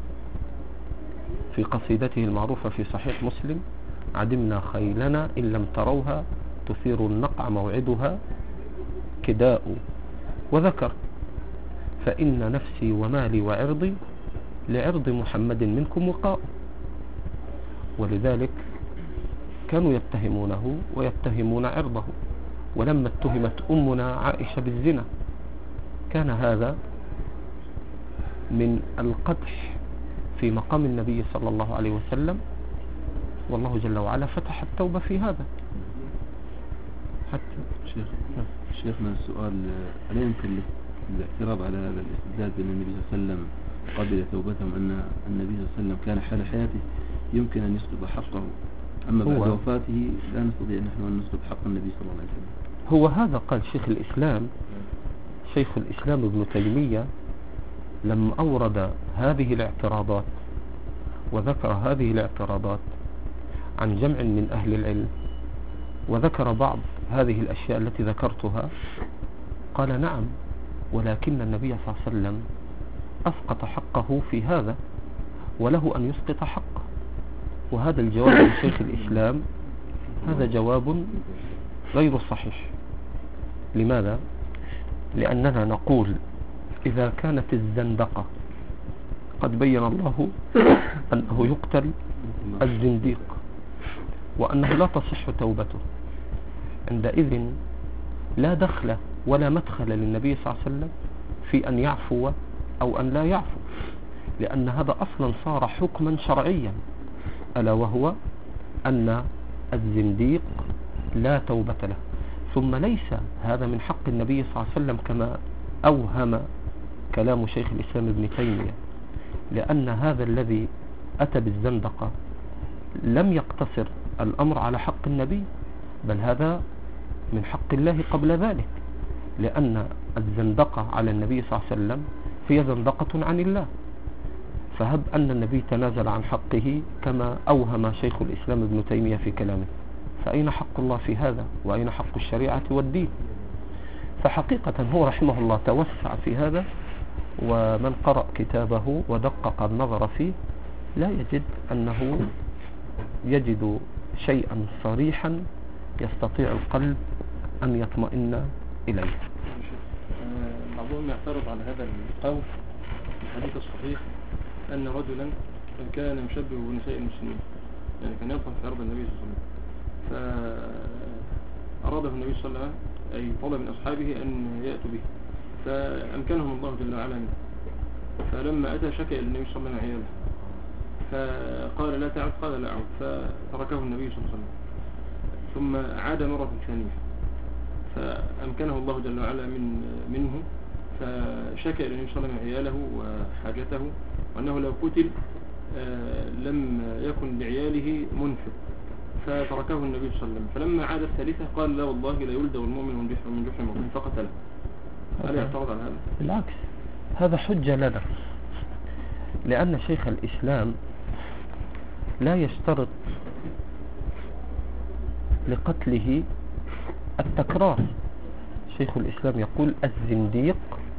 في قصيدته المعروفة في صحيح مسلم: عدمنا خيلنا إن لم تروها تثير النقع موعدها كداء. وذكر: فإن نفسي ومالي وعرضي لعرض محمد منكم وقاء. ولذلك كانوا يتهمونه ويتهمون عرضه. ولما اتهمت أمنا عائشة بالزنا كان هذا من القدح في مقام النبي صلى الله عليه وسلم، والله جل وعلا فتح التوبة في هذا. حتى شيخنا السؤال: ألا يمكن الاعتراض على هذا الاستدلال بأن النبي صلى الله عليه وسلم قبل توبتهم أن النبي صلى الله عليه وسلم كان حال حياته يمكن أن يسلب حقه، أما بعد وفاته لا نستطيع نحن أن نسلب حق النبي صلى الله عليه وسلم؟ هو هذا قال شيخ الإسلام ابن تيمية لما أورد هذه الاعتراضات وذكر هذه الاعتراضات عن جمع من أهل العلم وذكر بعض هذه الأشياء التي ذكرتها، قال: نعم، ولكن النبي صلى الله عليه وسلم أسقط حقه في هذا وله أن يسقط حقه. وهذا الجواب من شيخ الإسلام هذا جواب غير صحيح. لماذا؟ لأننا نقول إذا كانت الزندقة قد بين الله أنه يقتل الزنديق وأنه لا تصح توبته، عندئذ لا دخل ولا مدخل للنبي صلى الله عليه وسلم في أن يعفو أو أن لا يعفو، لأن هذا أصلا صار حكما شرعيا، ألا وهو أن الزنديق لا توبة له. ثم ليس هذا من حق النبي صلى الله عليه وسلم كما أوهم كلام شيخ الإسلام ابن تيمية، لأن هذا الذي أتى بالزندقة لم يقتصر الأمر على حق النبي، بل هذا من حق الله قبل ذلك، لأن الزندقة على النبي صلى الله عليه وسلم هي زندقة عن الله. فهب أن النبي تنازل عن حقه كما أوهم شيخ الإسلام ابن تيمية في كلامه، فأين حق الله في هذا؟ وأين حق الشريعة والدين؟ فحقيقة هو رحمه الله توسع في هذا، ومن قرأ كتابه ودقق النظر فيه لا يجد أنه يجد شيئا صريحا يستطيع القلب أن يطمئن إليه. بعضهم يعترض على هذا القول. الحديث الصحيح أن رجلا كان يشبه بنساء المسلمين، يعني كان يطعن في عرض النبي صلى الله عليه وسلم، فأراده النبي صلى الله عليه وسلم أي طلب من أصحابه أن يأتوا به، فأمكنهم الله جل وعلا منه. فلما أتى شكى إلى النبي صلى الله عليه وسلم عياله، فقال لا تعد، قال لا أعود، فتركه النبي صلى الله عليه وسلم، ثم عاد مرة ثانية، فأمكنه الله جل وعلا منه، فشكى إلى النبي صلى الله عليه وسلم عياله وحاجته، وأنه لو قتل لم يكن لعياله منفق، فتركه النبي صلى الله عليه وسلم. فلما عاد الثالثة قال لا والله لا يلدغ المؤمن من جحر المؤمن، فقتله. هل يعترض على هذا؟ بالعكس، هذا حجة لنا، لأن شيخ الإسلام لا يشترط لقتله التكرار. شيخ الإسلام يقول الزنديق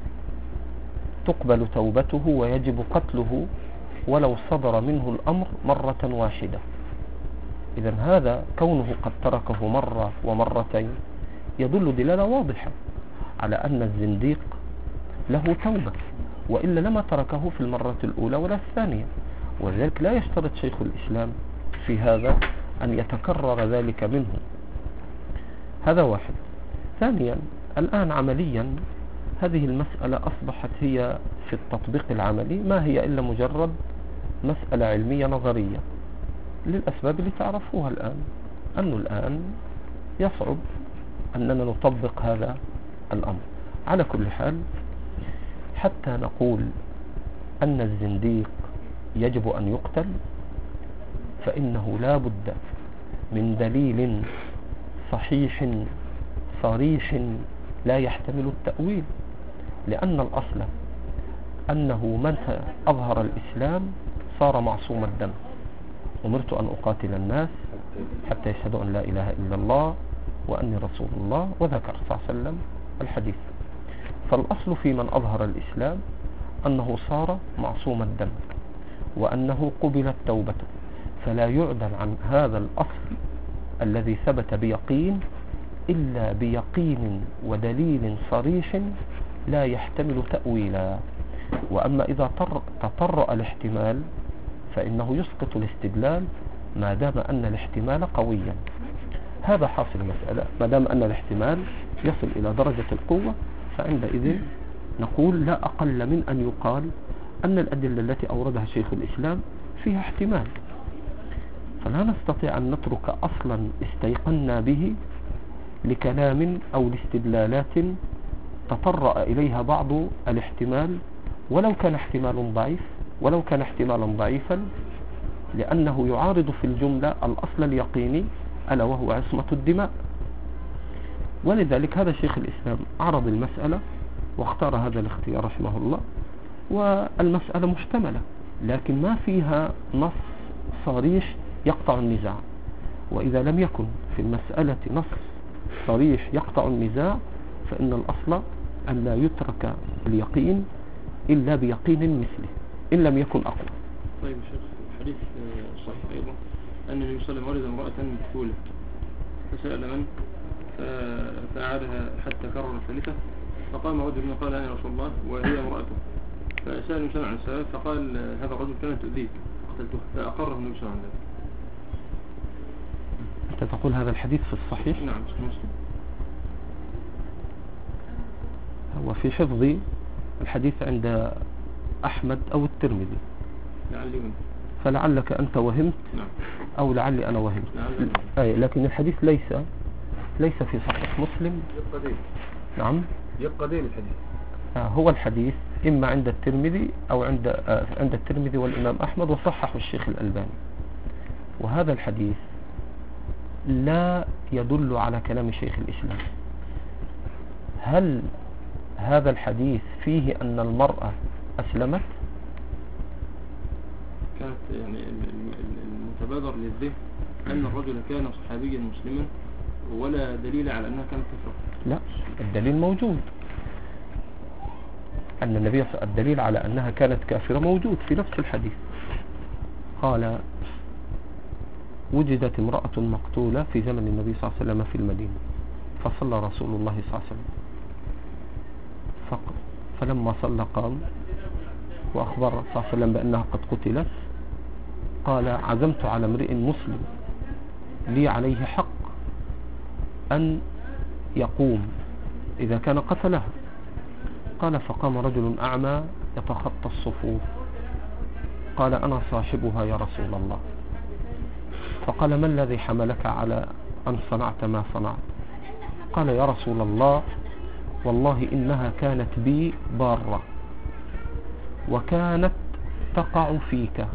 تقبل توبته ويجب قتله ولو صدر منه الأمر مرة واحدة. إذن هذا كونه قد تركه مرة ومرتين يدل دلالة واضحة على أن الزنديق له توبة، وإلا لما تركه في المرة الأولى ولا الثانية. ولذلك لا يشترط شيخ الإسلام في هذا أن يتكرر ذلك منه. هذا واحد. ثانيا، الآن عمليا هذه المسألة أصبحت هي في التطبيق العملي ما هي إلا مجرد مسألة علمية نظرية، للأسباب اللي تعرفوها الآن، أنه الآن يصعب أننا نطبق هذا الأمر. على كل حال، حتى نقول أن الزنديق يجب أن يقتل، فإنه لا بد من دليل صحيح صريح لا يحتمل التأويل، لأن الأصل أنه من أظهر الإسلام صار معصوم الدم. أمرت أن أقاتل الناس حتى يشهدوا أن لا إله إلا الله وأني رسول الله، وذكر صلى الله عليه وسلم الحديث. فالأصل في من أظهر الإسلام أنه صار معصوم الدم وأنه قبلت توبته، فلا يعدل عن هذا الأصل الذي ثبت بيقين إلا بيقين ودليل صريح لا يحتمل تأويلا. وأما إذا تطرأ الاحتمال فإنه يسقط الاستدلال ما دام أن الاحتمال قويا. هذا حاصل المسألة، ما دام أن الاحتمال يصل إلى درجة القوة، فعندئذ نقول لا أقل من أن يقال أن الأدلة التي أوردها شيخ الإسلام فيها احتمال، فلا نستطيع أن نترك أصلا استيقنا به لكلام أو لاستدلالات تطرأ إليها بعض الاحتمال ولو كان احتمالا ضعيفا، لأنه يعارض في الجملة الأصل اليقيني ألا وهو عصمة الدماء. ولذلك هذا شيخ الإسلام عرض المسألة واختار هذا الاختيار رحمه الله، والمسألة محتملة لكن ما فيها نص صريح يقطع النزاع. وإذا لم يكن في المسألة نص صريح يقطع النزاع فإن الأصل أن لا يترك اليقين إلا بيقين مثله إن لم يكن أقوى. طيب شيخ، الحديث صحيح أيضا أن النبي صلى الله عليه وسلم ولد امرأة بطولة، فسأل من فأعادها حتى كرر الثالثة، فقام رجل منه قال أنا رسول الله وهي امرأته، فسأل النبي صلى الله عليه وسلم فقال هذا الرجل كانت تؤذيك فقتلته، فأقره النبي صلى الله عليه وسلم. أنت تقول هذا الحديث في الصحيح؟ نعم في مسلم. هو في حفظي الحديث عند أحمد أو الترمذي، لعلي وهم. فلعلك أنت وهمت. نعم. أو لعلي أنا وهمت. أي لكن الحديث ليس في صحيح مسلم. يبقى دين. نعم يبقى دين الحديث. هو الحديث إما عند الترمذي أو عند الترمذي والإمام أحمد وصححه الشيخ الألباني. وهذا الحديث لا يدل على كلام شيخ الإسلام. هل هذا الحديث فيه أن المرأة أسلمت؟ كانت يعني المتبادر للذهن أن الرجل كان صحابيا مسلما ولا دليل على أنها كانت كفرة. لا، الدليل موجود، أن النبي الدليل على أنها كانت كافرة موجود في نفس الحديث. قال وجدت امرأة مقتولة في زمن النبي صلى الله عليه وسلم في المدينة، فصلى رسول الله صلى الله عليه وسلم فلما صلى قام وأخبر صلى الله عليه وسلم بأنها قد قتلت، قال عزمت على امرئ مسلم لي عليه حق أن يقوم إذا كان قتلها. قال فقام رجل أعمى يتخطى الصفوف قال أنا صاحبها يا رسول الله. فقال ما الذي حملك على أن صنعت ما صنعت؟ قال يا رسول الله والله إنها كانت بي بارة وكانت تقع فيك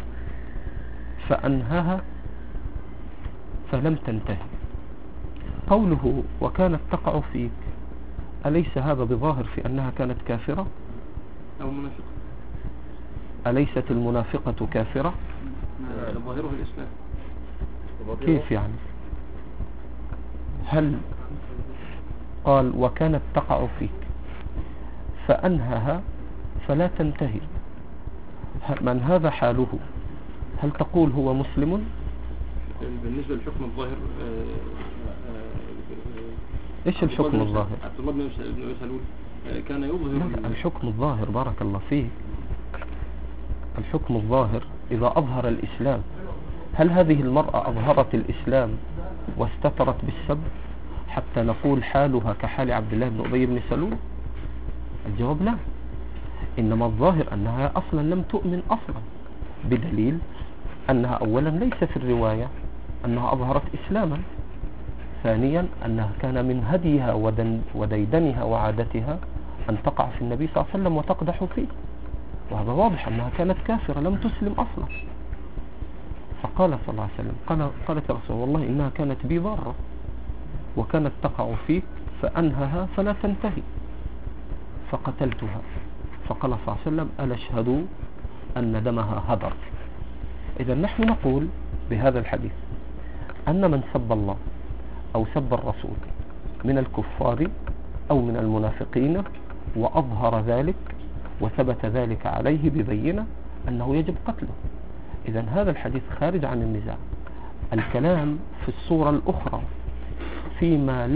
فأنهها فلم تنتهي. قوله وكانت تقع فيك أليس هذا بظاهر في أنها كانت كافرة؟ أو منافقة. أليست المنافقة كافرة؟ ظاهره الإسلام. كيف يعني؟ هل قال وكانت تقع فيك فأنهها فلا تنتهي، من هذا حاله؟ هل تقول هو مسلم؟ بالنسبة للحكم الظاهر إيش الحكم الظاهر؟ عبد الله بن سلول كان يظهر لا، الحكم الظاهر بارك الله فيك، الحكم الظاهر إذا أظهر الإسلام. هل هذه المرأة أظهرت الإسلام واستترت بالسب حتى نقول حالها كحال عبد الله بن أبي بن سلول؟ الجواب لا، إنما الظاهر أنها أصلا لم تؤمن أصلا، بدليل أنها أولا ليس في الرواية أنها أظهرت إسلاما، ثانيا أنها كان من هديها وديدنها وعادتها أن تقع في النبي صلى الله عليه وسلم وتقدح فيه، وهذا واضح أنها كانت كافرة لم تسلم أصلا. فقال صلى الله عليه وسلم قالت يا رسول الله إنها كانت بي بارة وكانت تقع فيك فأنهها فلا تنتهي فقتلتها. فقال صلى الله عليه وسلم ألا اشهدوا أن دمها هدر. إذا نحن نقول بهذا الحديث أن من سب الله أو سب الرسول من الكفار أو من المنافقين وأظهر ذلك وثبت ذلك عليه ببينة أنه يجب قتله. إذا هذا الحديث خارج عن النزاع. الكلام في الصورة الأخرى فيما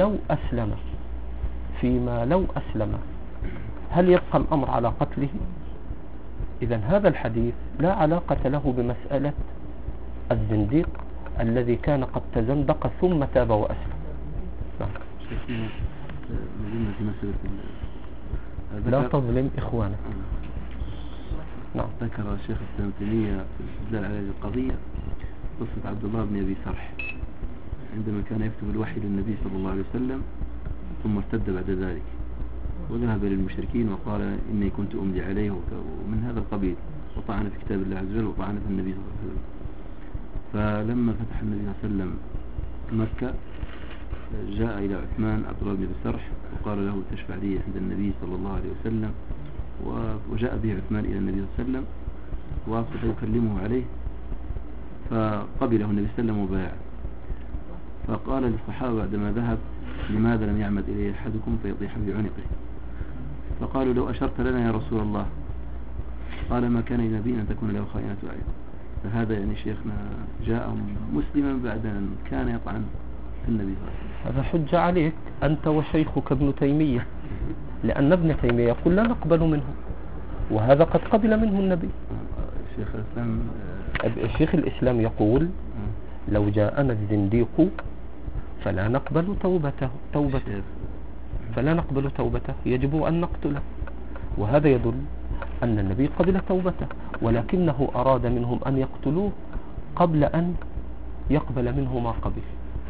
لو أسلم هل يبقى الأمر على قتله؟ إذا هذا الحديث لا علاقة له بمسألة الزنديق الذي كان قد تزندق ثم تاب وأسلم. شيخنا مهمة في مسألة لا تظلم إخوانك. نعم. ذكر الشيخ الإسلام تيمية في الاستدلال على هذه القضية قصة عبد الله بن أبي سرح عندما كان يكتب الوحي للنبي صلى الله عليه وسلم ثم ارتد بعد ذلك وذهب للمشركين وقال إني كنت أملي عليه ومن هذا القبيل، وطعن في كتاب الله عز وجل وطعن في النبي صلى الله عليه وسلم. فلما فتح النبي صلى الله عليه وسلم مكة جاء إلى عثمان عبد الله بن أبي سرح وقال له تشفع لي عند النبي صلى الله عليه وسلم، وجاء به عثمان إلى النبي صلى الله عليه وسلم وأصبح يكلمه عليه فقبله النبي صلى الله عليه وسلم وبايع. فقال للصحابة بعدما ذهب لماذا لم يعمد إليه أحدكم فيطيح بعنقه؟ فقالوا لو أشرت لنا يا رسول الله. قال ما كان لنبي أن تكون له خائنة أعين. فهذا يعني شيخنا جاء مسلما بعد أن كان يطعن في النبي صلى الله عليه وسلم. هذا حجة عليك أنت وشيخك ابن تيمية، لأن ابن تيمية يقول لا نقبل منه، وهذا قد قبل منه النبي. شيخ الإسلام شيخ الإسلام يقول لو جاءنا الزنديق فلا نقبل توبته فلا نقبل توبته، يجب أن نقتله. وهذا يدل أن النبي قبل توبته، ولكنه أراد منهم أن يقتلوه قبل أن يقبل منه ما قبل.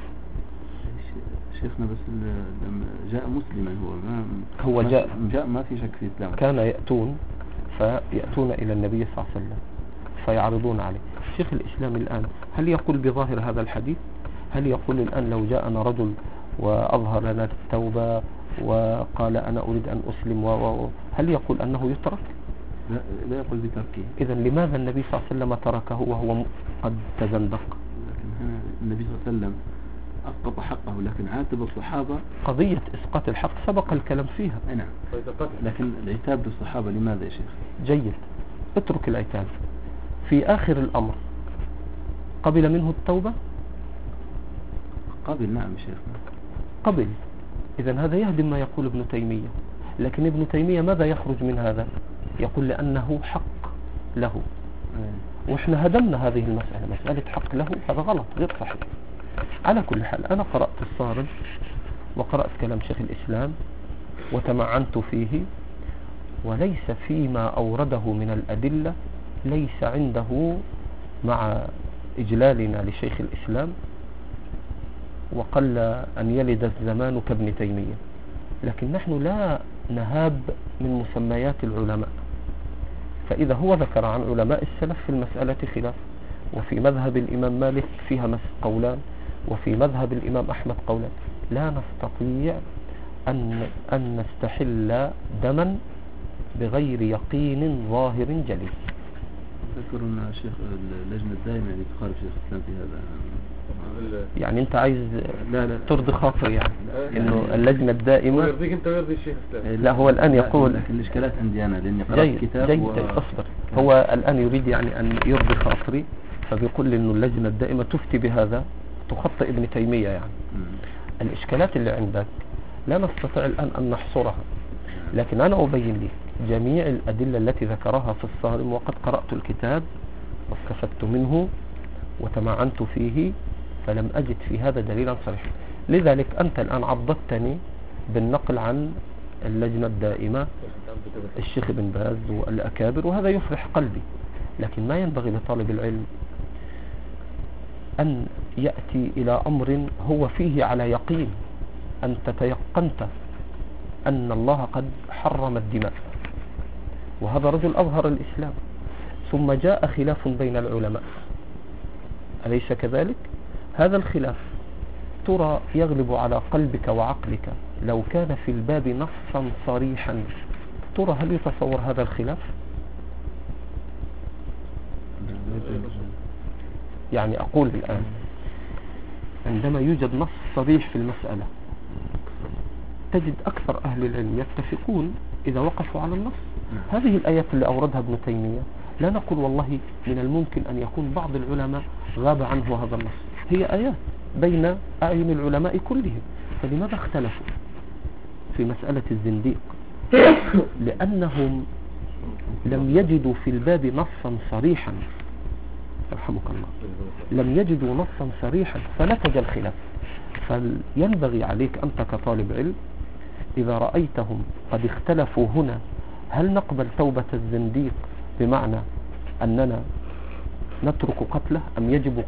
شيخنا بس لما جاء مسلما هو جاء ما في شك في إسلامه. كان فيأتون إلى النبي صلى الله عليه وسلم فيعرضون عليه. شيخ الإسلام الآن هل يقول بظاهر هذا الحديث؟ هل يقول الآن لو جاءنا رجل وأظهر لنا التوبة وقال أنا أريد أن أسلم هل يقول أنه يترك؟ لا يقول بتركه. إذن لماذا النبي صلى الله عليه وسلم تركه وهو قد تزندق؟ لكن هنا النبي صلى الله عليه وسلم أسقط حقه، لكن عاتب الصحابة. قضية إسقاط الحق سبق الكلام فيها. نعم، لكن العتاب للصحابة لماذا يا شيخ؟ جيد، اترك العتاب. في آخر الأمر قبل منه التوبة؟ قبل، نعم شيخنا قبل. إذن هذا يهدم ما يقول ابن تيمية. لكن ابن تيمية ماذا يخرج من هذا؟ يقول لأنه حق له. وإحنا هدمنا هذه المسألة، مسألة حق له، هذا غلط غير صحيح. على كل حال أنا قرأت الصارم وقرأت كلام شيخ الإسلام وتمعنت فيه، وليس فيما أورده من الأدلة ليس عنده، مع إجلالنا لشيخ الإسلام، وقل أن يلد الزمان كابن تيمية، لكن نحن لا نهاب من مسميات العلماء. فإذا هو ذكر عن علماء السلف في المسألة خلاف، وفي مذهب الإمام مالك فيها قولان، وفي مذهب الإمام أحمد قولان، لا نستطيع أن نستحل دما بغير يقين ظاهر جلي. أذكر أن الشيخ اللجنة الدائمة اللي تخالف شيخ الإسلام في هذا. يعني أنت عايز لا ترضي خاطري يعني إنه اللجنة الدائمة يرضيك أنت ويرضي الشيخ الإسلام. لا، هو الآن يقول لكن الإشكالات عندي أنا لأني قرأت جيد كتاب جيد أصبر. هو الآن يريد يعني أن يرضي خاطري، فبيقول لي إنه اللجنة الدائمة تفتي بهذا، تخطئ ابن تيمية يعني. الإشكالات اللي عندك لا نستطيع الآن أن نحصرها، لكن أنا أبين لي جميع الأدلة التي ذكرها في الصارم، وقد قرأت الكتاب واستفدت منه وتمعنت فيه، فلم أجد في هذا دليلا صريحا. لذلك أنت الآن عضدتني بالنقل عن اللجنة الدائمة الشيخ ابن باز والأكابر، وهذا يفرح قلبي، لكن ما ينبغي لطالب العلم أن يأتي إلى أمر هو فيه على يقين. أنت تيقنت أن الله قد حرم الدماء، وهذا رجل أظهر الإسلام، ثم جاء خلاف بين العلماء، أليس كذلك؟ هذا الخلاف ترى يغلب على قلبك وعقلك لو كان في الباب نصا صريحا، ترى هل يتصور هذا الخلاف؟ يعني أقول الآن عندما يوجد نص صريح في المسألة تجد أكثر أهل العلم يتفقون إذا وقفوا على النص. هذه الآيات اللي أوردها ابن تيمية لا نقول والله من الممكن أن يكون بعض العلماء غاب عنه هذا النص، هي آيات بين أعين العلماء كلهم، فلماذا اختلفوا في مسألة الزنديق؟ لأنهم لم يجدوا في الباب نصا صريحا، يرحمك الله، لم يجدوا نصا صريحا فنتج الخلاف. فينبغي عليك أنت كطالب علم إذا رأيتهم قد اختلفوا هنا، هل نقبل توبة الزنديق بمعنى أننا نترك قتله أم يجب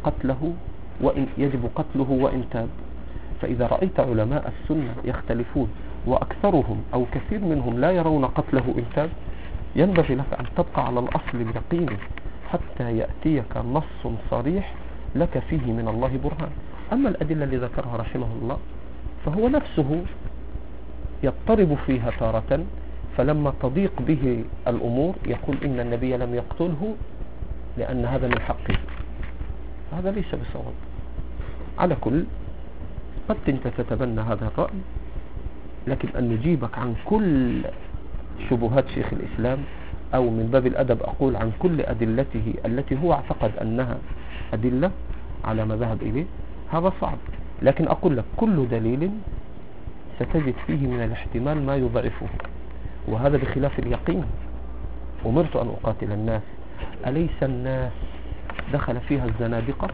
قتله وإن تاب؟ فإذا رأيت علماء السنة يختلفون وأكثرهم أو كثير منهم لا يرون قتله إن تاب، ينبغي لك أن تبقى على الأصل اليقيني حتى يأتيك نص صريح لك فيه من الله برهان. أما الأدلة اللي ذكرها رحمه الله فهو نفسه يضطرب فيها تارة، فلما تضيق به الأمور يقول إن النبي لم يقتله لأن هذا من حقه، هذا ليس بصواب. على كل قد أنت تتبنى هذا الرأي، لكن أن نجيبك عن كل شبهات شيخ الإسلام، أو من باب الأدب أقول عن كل أدلته التي هو اعتقد أنها أدلة على ما ذهب إليه، هذا صعب. لكن أقول لك كل دليل ستجد فيه من الاحتمال ما يضعفه، وهذا بخلاف اليقين. أمرت أن أقاتل الناس، أليس الناس دخل فيها الزنادقة؟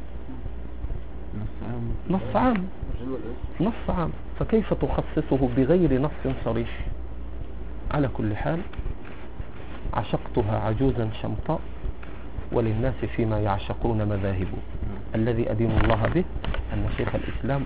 نص عام، فكيف تخصصه بغير نص صريح؟ على كل حال عشقتها عجوزا شمطاء، وللناس فيما يعشقون مذاهب. الذي أدين الله به أن شيخ الإسلام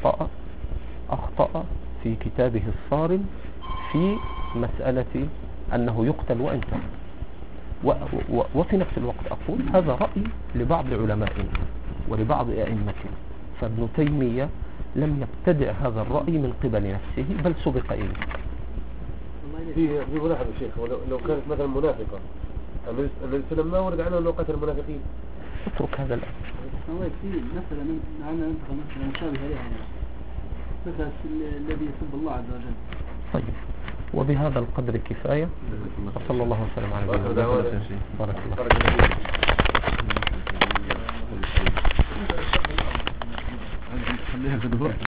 أخطأ في كتابه الصارم في مسألة أنه يقتل وإن تاب. وفي نفس الوقت أقول هذا رأي لبعض علمائنا ولبعض أئمتنا، فابن تيمية لم يبتدع هذا الرأي من قبل نفسه بل سبق إليه. في ملاحظة شيخ، لو كانت مثلا منافقة النبي صلى الله عليه وسلم ما ورد عنه أنه قتل المنافقين. اترك هذا الآن. الله يكفي مثلا معنا ننتقل مثلا مشابه لها مثلا الذي يسب الله عز وجل. طيب، وبهذا القدر كفاية، وصلى الله وسلم على نبينا محمد. بارك الله.